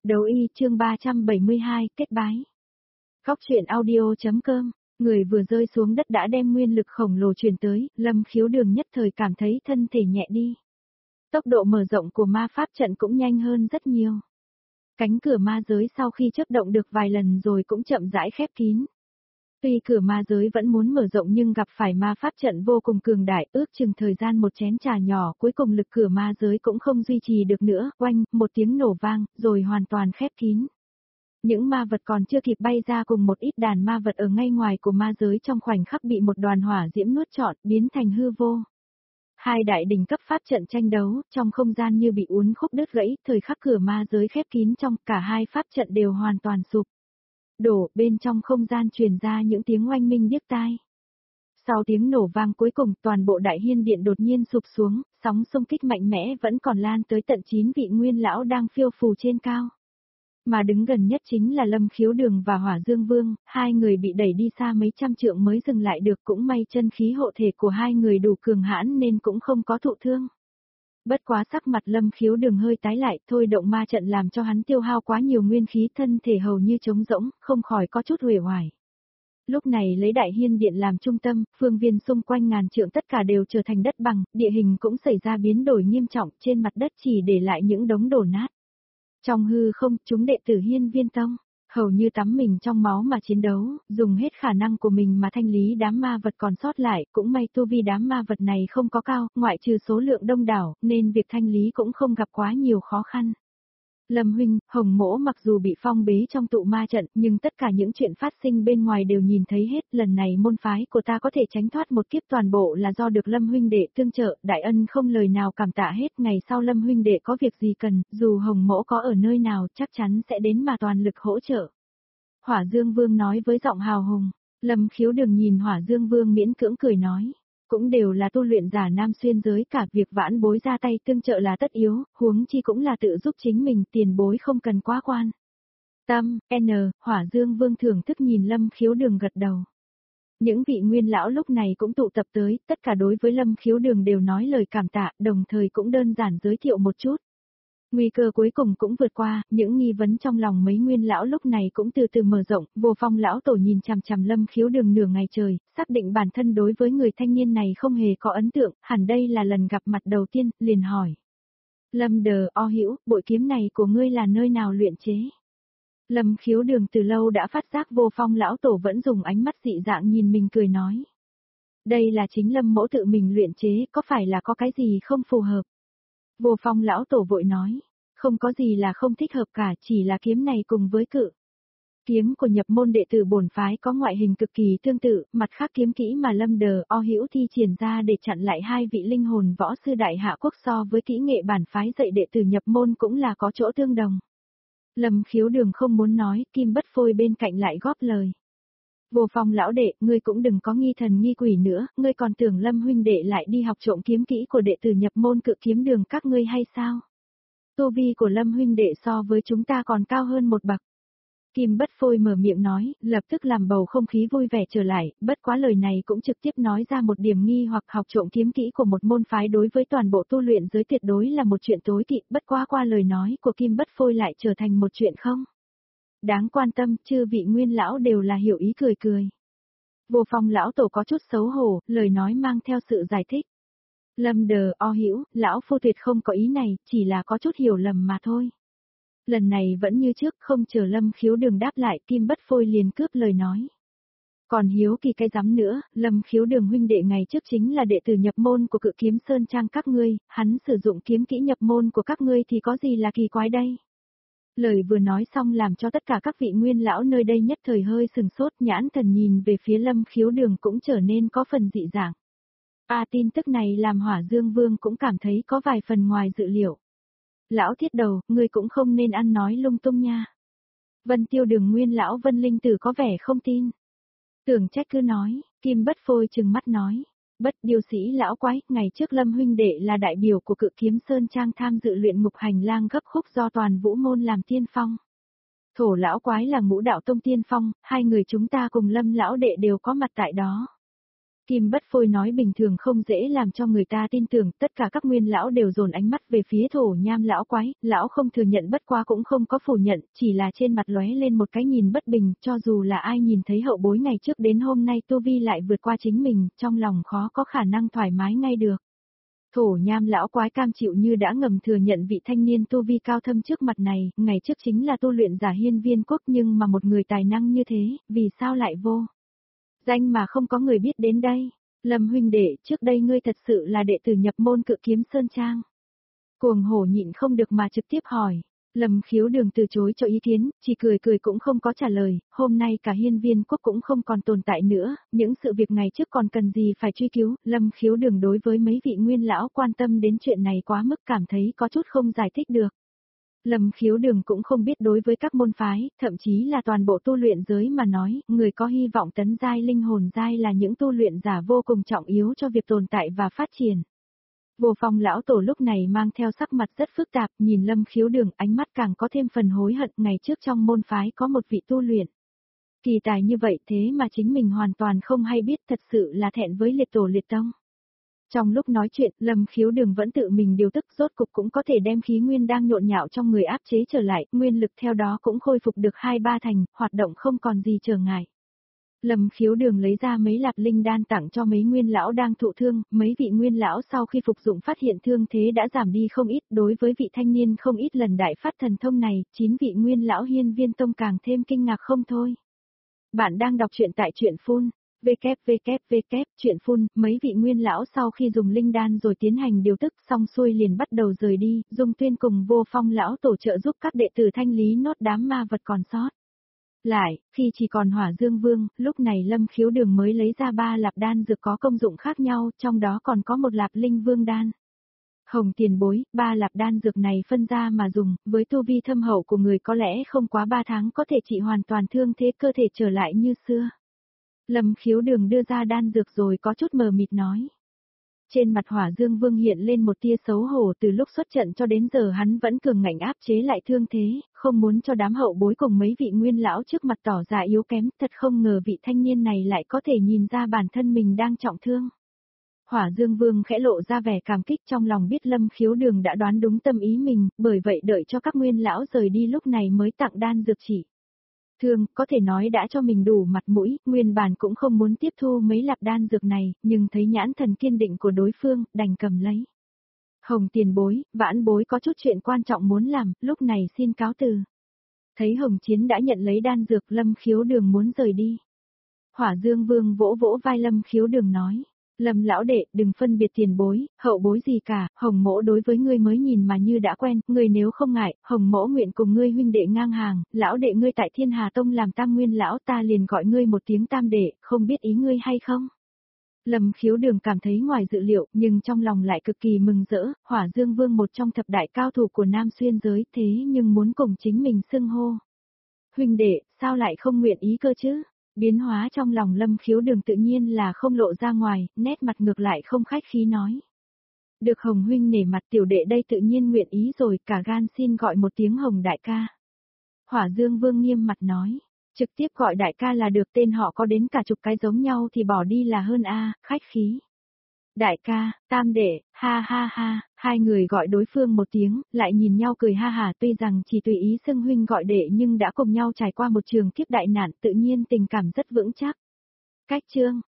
Đấu y chương 372, kết bái. Góc truyện audio.com, người vừa rơi xuống đất đã đem nguyên lực khổng lồ truyền tới, Lâm Khiếu Đường nhất thời cảm thấy thân thể nhẹ đi. Tốc độ mở rộng của ma pháp trận cũng nhanh hơn rất nhiều. Cánh cửa ma giới sau khi chớp động được vài lần rồi cũng chậm rãi khép kín. Tuy cửa ma giới vẫn muốn mở rộng nhưng gặp phải ma pháp trận vô cùng cường đại, ước chừng thời gian một chén trà nhỏ cuối cùng lực cửa ma giới cũng không duy trì được nữa, oanh, một tiếng nổ vang, rồi hoàn toàn khép kín. Những ma vật còn chưa kịp bay ra cùng một ít đàn ma vật ở ngay ngoài của ma giới trong khoảnh khắc bị một đoàn hỏa diễm nuốt trọn, biến thành hư vô. Hai đại đỉnh cấp pháp trận tranh đấu, trong không gian như bị uốn khúc đứt gãy, thời khắc cửa ma giới khép kín trong, cả hai pháp trận đều hoàn toàn sụp đổ, bên trong không gian truyền ra những tiếng oanh minh điếc tai. Sau tiếng nổ vang cuối cùng, toàn bộ đại hiên điện đột nhiên sụp xuống, sóng xung kích mạnh mẽ vẫn còn lan tới tận 9 vị nguyên lão đang phiêu phù trên cao. Mà đứng gần nhất chính là Lâm Khiếu Đường và Hỏa Dương Vương, hai người bị đẩy đi xa mấy trăm trượng mới dừng lại được, cũng may chân khí hộ thể của hai người đủ cường hãn nên cũng không có thụ thương. Bất quá sắc mặt Lâm Khiếu Đường hơi tái lại, thôi động ma trận làm cho hắn tiêu hao quá nhiều nguyên khí, thân thể hầu như trống rỗng, không khỏi có chút uể oải. Lúc này lấy đại hiên điện làm trung tâm, phương viên xung quanh ngàn trượng tất cả đều trở thành đất bằng, địa hình cũng xảy ra biến đổi nghiêm trọng, trên mặt đất chỉ để lại những đống đổ nát. Trong hư không, chúng đệ tử Hiên Viên Tông, hầu như tắm mình trong máu mà chiến đấu, dùng hết khả năng của mình mà thanh lý đám ma vật còn sót lại, cũng may tu vi đám ma vật này không có cao, ngoại trừ số lượng đông đảo, nên việc thanh lý cũng không gặp quá nhiều khó khăn. Lâm huynh, Hồng Mỗ mặc dù bị phong bế trong tụ ma trận, nhưng tất cả những chuyện phát sinh bên ngoài đều nhìn thấy hết, lần này môn phái của ta có thể tránh thoát một kiếp toàn bộ là do được Lâm huynh đệ tương trợ, đại ân không lời nào cảm tạ hết, ngày sau Lâm huynh đệ có việc gì cần, dù Hồng Mỗ có ở nơi nào chắc chắn sẽ đến mà toàn lực hỗ trợ. Hỏa Dương Vương nói với giọng hào hùng. Lâm Khiếu Đường nhìn Hỏa Dương Vương miễn cưỡng cười nói. Cũng đều là tu luyện giả nam xuyên giới, cả việc vãn bối ra tay tương trợ là tất yếu, huống chi cũng là tự giúp chính mình, tiền bối không cần quá quan tâm. Hỏa Dương Vương thưởng thức nhìn Lâm Khiếu Đường gật đầu. Những vị nguyên lão lúc này cũng tụ tập tới, tất cả đối với Lâm Khiếu Đường đều nói lời cảm tạ, đồng thời cũng đơn giản giới thiệu một chút. Nguy cơ cuối cùng cũng vượt qua, những nghi vấn trong lòng mấy nguyên lão lúc này cũng từ từ mở rộng, Vô Phong lão tổ nhìn chằm chằm Lâm Khiếu Đường nửa ngày trời, xác định bản thân đối với người thanh niên này không hề có ấn tượng, hẳn đây là lần gặp mặt đầu tiên, liền hỏi. Lâm Đờ O Hữu, bội kiếm này của ngươi là nơi nào luyện chế? Lâm Khiếu Đường từ lâu đã phát giác Vô Phong lão tổ vẫn dùng ánh mắt dị dạng nhìn mình cười nói. Đây là chính Lâm mỗ tự mình luyện chế, có phải là có cái gì không phù hợp? Vô Phong lão tổ vội nói, không có gì là không thích hợp cả, chỉ là kiếm này cùng với cự kiếm của nhập môn đệ tử bổn phái có ngoại hình cực kỳ tương tự, mặt khác kiếm kỹ mà Lâm Đờ O Hữu thi triển ra để chặn lại hai vị linh hồn võ sư đại hạ quốc so với kỹ nghệ bản phái dạy đệ tử nhập môn cũng là có chỗ tương đồng. Lâm Khiếu Đường không muốn nói, Kim Bất Phôi bên cạnh lại góp lời. Vô Phong lão đệ, ngươi cũng đừng có nghi thần nghi quỷ nữa, ngươi còn tưởng Lâm huynh đệ lại đi học trộm kiếm kỹ của đệ tử nhập môn Cự Kiếm Đường các ngươi hay sao? Tu vi của Lâm huynh đệ so với chúng ta còn cao hơn một bậc. Kim Bất Phôi mở miệng nói, lập tức làm bầu không khí vui vẻ trở lại, bất quá lời này cũng trực tiếp nói ra một điểm nghi hoặc học trộm kiếm kỹ của một môn phái đối với toàn bộ tu luyện giới tuyệt đối là một chuyện tối kỵ, bất quá qua lời nói của Kim Bất Phôi lại trở thành một chuyện không đáng quan tâm, chư vị nguyên lão đều là hiểu ý cười cười. Vô Phong lão tổ có chút xấu hổ, lời nói mang theo sự giải thích. Lâm Đờ O Hữu, lão phu tuyệt không có ý này, chỉ là có chút hiểu lầm mà thôi. Lần này vẫn như trước, không chờ Lâm Khiếu Đường đáp lại, Kim Bất Phôi liền cướp lời nói. Còn hiếu kỳ cái rắm nữa, Lâm Khiếu Đường huynh đệ ngày trước chính là đệ tử nhập môn của Cự Kiếm Sơn Trang các ngươi, hắn sử dụng kiếm kỹ nhập môn của các ngươi thì có gì là kỳ quái đây? Lời vừa nói xong làm cho tất cả các vị nguyên lão nơi đây nhất thời hơi sừng sốt, nhãn thần nhìn về phía Lâm Khiếu Đường cũng trở nên có phần dị dạng. Tin tức này làm Hỏa Dương Vương cũng cảm thấy có vài phần ngoài dự liệu. Lão thiết đầu, ngươi cũng không nên ăn nói lung tung nha. Vân Tiêu Đường nguyên lão Vân Linh Tử có vẻ không tin. Tưởng trách cứ nói, Kim Bất Phôi trừng mắt nói. Bất Điêu sĩ lão quái, ngày trước Lâm huynh đệ là đại biểu của Cự Kiếm Sơn Trang tham dự luyện ngục hành lang gấp khúc do toàn vũ môn làm tiên phong. Thổ lão quái là Ngũ Đạo Tông tiên phong, hai người chúng ta cùng Lâm lão đệ đều có mặt tại đó. Kim Bất Phôi nói bình thường không dễ làm cho người ta tin tưởng, tất cả các nguyên lão đều dồn ánh mắt về phía Thổ Nham lão quái, lão không thừa nhận bất quá cũng không có phủ nhận, chỉ là trên mặt lóe lên một cái nhìn bất bình, cho dù là ai nhìn thấy hậu bối ngày trước đến hôm nay tu vi lại vượt qua chính mình, trong lòng khó có khả năng thoải mái ngay được. Thổ Nham lão quái cam chịu như đã ngầm thừa nhận vị thanh niên tu vi cao thâm trước mặt này, ngày trước chính là tu luyện giả Hiên Viên Quốc nhưng mà một người tài năng như thế, vì sao lại vô danh mà không có người biết đến đây. Lâm huynh đệ, trước đây ngươi thật sự là đệ tử nhập môn Cự Kiếm Sơn Trang. Cuồng hổ nhịn không được mà trực tiếp hỏi. Lâm Khiếu Đường từ chối cho ý kiến, chỉ cười cười cũng không có trả lời, hôm nay cả Hiên Viên Quốc cũng không còn tồn tại nữa, những sự việc ngày trước còn cần gì phải truy cứu, Lâm Khiếu Đường đối với mấy vị nguyên lão quan tâm đến chuyện này quá mức cảm thấy có chút không giải thích được. Lâm Khiếu Đường cũng không biết đối với các môn phái, thậm chí là toàn bộ tu luyện giới mà nói, người có hy vọng tấn giai linh hồn giai là những tu luyện giả vô cùng trọng yếu cho việc tồn tại và phát triển. Vô Phong lão tổ lúc này mang theo sắc mặt rất phức tạp, nhìn Lâm Khiếu Đường, ánh mắt càng có thêm phần hối hận, ngày trước trong môn phái có một vị tu luyện kỳ tài như vậy thế mà chính mình hoàn toàn không hay biết, thật sự là thẹn với liệt tổ liệt tông. Trong lúc nói chuyện, Lâm Khiếu Đường vẫn tự mình điều tức, rốt cục cũng có thể đem khí nguyên đang nhộn nhạo trong người áp chế trở lại, nguyên lực theo đó cũng khôi phục được 2-3 thành, hoạt động không còn gì trở ngại. Lâm Khiếu Đường lấy ra mấy lạp linh đan tặng cho mấy nguyên lão đang thụ thương, mấy vị nguyên lão sau khi phục dụng phát hiện thương thế đã giảm đi không ít, đối với vị thanh niên không ít lần đại phát thần thông này, 9 vị nguyên lão Hiên Viên Tông càng thêm kinh ngạc không thôi. Bạn đang đọc truyện tại truyện phun. Chuyện phun, mấy vị nguyên lão sau khi dùng linh đan rồi tiến hành điều tức xong xuôi liền bắt đầu rời đi, Dung Tuyên cùng Vô Phong lão tổ trợ giúp các đệ tử thanh lý nốt đám ma vật còn sót. Lại, khi chỉ còn Hỏa Dương Vương, lúc này Lâm Khiếu Đường mới lấy ra 3 lạp đan dược có công dụng khác nhau, trong đó còn có một lạp linh vương đan. Hồng tiền bối, 3 lạp đan dược này phân ra mà dùng, với tu vi thâm hậu của người có lẽ không quá 3 tháng có thể trị hoàn toàn thương thế cơ thể trở lại như xưa. Lâm Khiếu Đường đưa ra đan dược rồi có chút mờ mịt nói. Trên mặt Hỏa Dương Vương hiện lên một tia xấu hổ, từ lúc xuất trận cho đến giờ hắn vẫn cường ngạnh áp chế lại thương thế, không muốn cho đám hậu bối cùng mấy vị nguyên lão trước mặt tỏ ra yếu kém, thật không ngờ vị thanh niên này lại có thể nhìn ra bản thân mình đang trọng thương. Hỏa Dương Vương khẽ lộ ra vẻ cảm kích, trong lòng biết Lâm Khiếu Đường đã đoán đúng tâm ý mình, bởi vậy đợi cho các nguyên lão rời đi lúc này mới tặng đan dược chỉ. Thương, có thể nói đã cho mình đủ mặt mũi, nguyên bản cũng không muốn tiếp thu mấy lạp đan dược này, nhưng thấy nhãn thần kiên định của đối phương, đành cầm lấy. Hồng tiền bối, vãn bối có chút chuyện quan trọng muốn làm, lúc này xin cáo từ. Thấy Hồng Chiến đã nhận lấy đan dược, Lâm Khiếu Đường muốn rời đi. Hỏa Dương Vương vỗ vỗ vai Lâm Khiếu Đường nói. Lâm lão đệ, đừng phân biệt tiền bối, hậu bối gì cả, Hồng mỗ đối với ngươi mới nhìn mà như đã quen, ngươi nếu không ngại, Hồng mỗ nguyện cùng ngươi huynh đệ ngang hàng, lão đệ ngươi tại Thiên Hà Tông làm tam nguyên lão, ta liền gọi ngươi một tiếng tam đệ, không biết ý ngươi hay không? Lâm Khiếu Đường cảm thấy ngoài dự liệu, nhưng trong lòng lại cực kỳ mừng rỡ, Hỏa Dương Vương một trong thập đại cao thủ của Nam Xuyên giới, thế nhưng muốn cùng chính mình xưng hô. Huynh đệ, sao lại không nguyện ý cơ chứ? Biến hóa trong lòng Lâm Khiếu Đường tự nhiên là không lộ ra ngoài, nét mặt ngược lại không khách khí nói. Được Hồng huynh nể mặt, tiểu đệ đây tự nhiên nguyện ý rồi, cả gan xin gọi một tiếng Hồng đại ca. Hỏa Dương Vương nghiêm mặt nói, trực tiếp gọi đại ca là được, tên họ có đến cả chục cái giống nhau thì bỏ đi là hơn a, khách khí. Đại ca, tam đệ, ha ha ha, hai người gọi đối phương một tiếng, lại nhìn nhau cười ha hả, tuy rằng chỉ tùy ý xưng huynh gọi đệ nhưng đã cùng nhau trải qua một trường kiếp đại nạn, tự nhiên tình cảm rất vững chắc. Cách chương